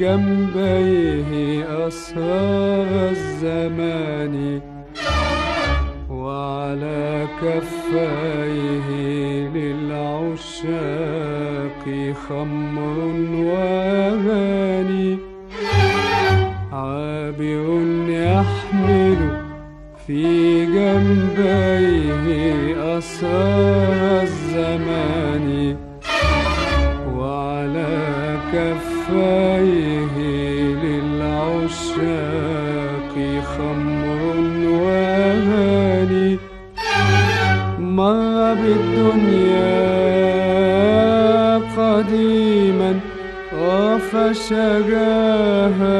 جنبيه أسرار الزمان، وعلى كفيه للعشاق خمر وأغاني. عابر يحمل في جنبيه أسرار الزمان، وعلى كفيه للعشاق خمر وأغاني. مر بالدنيا قديما فشجاها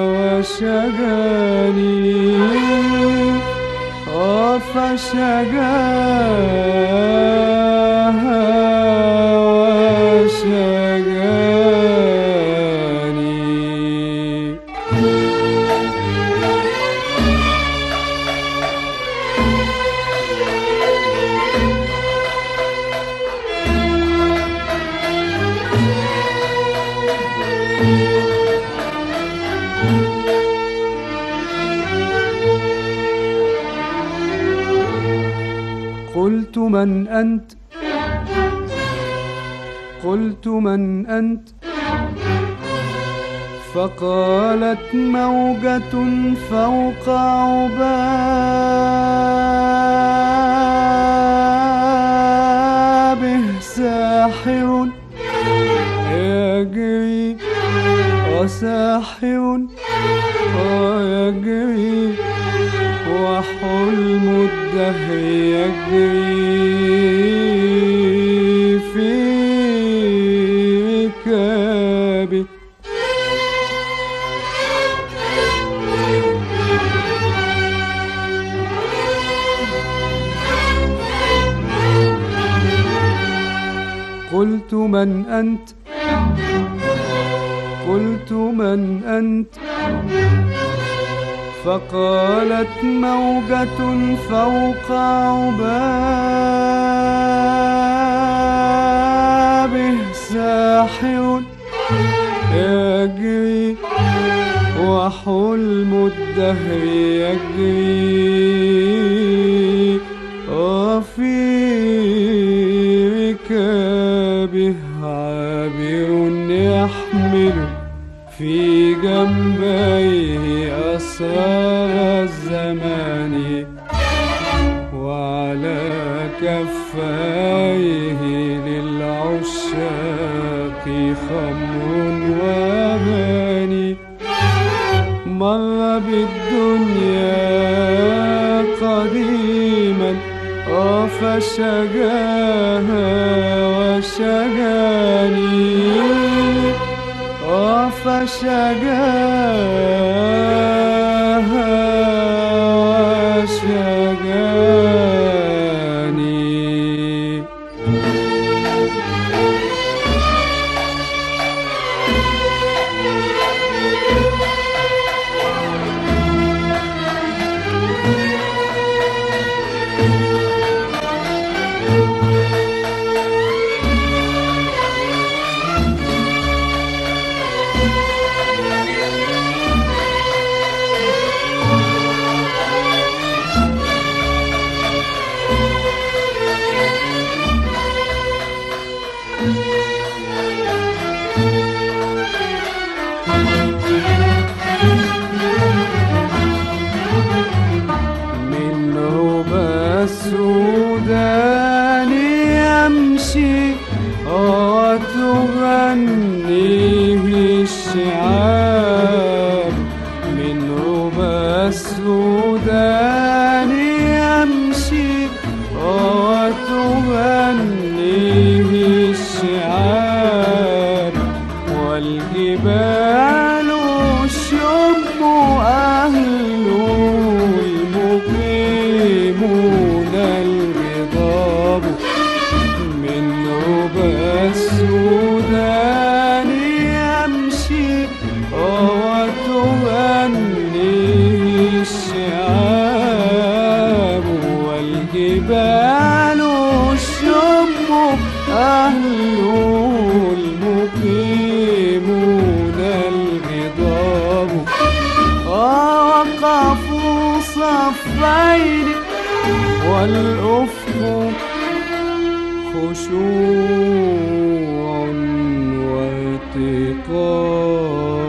وشجاني، فشجاها وشجاني. قلت من أنت؟ قلت من أنت؟ فقالت موجة فوق عبابه، ساحر يجري وساحر يجري، وحلم الدهر يجري في ركابه. قلت من أنت؟ قلت من أنت؟ فقالت موجة فوق عبابه، ساحر يجري وحلم الدهر يجري، وفي ركابه عابر يحمل في جنبيه أسرار الزمان، وعلى كفيه للعشاق خمر وأغاني. مر بالدنيا قديما فشجاها وشجاني، فشجاها وشجاني. طرفين والأفق خشوع وارتقاء.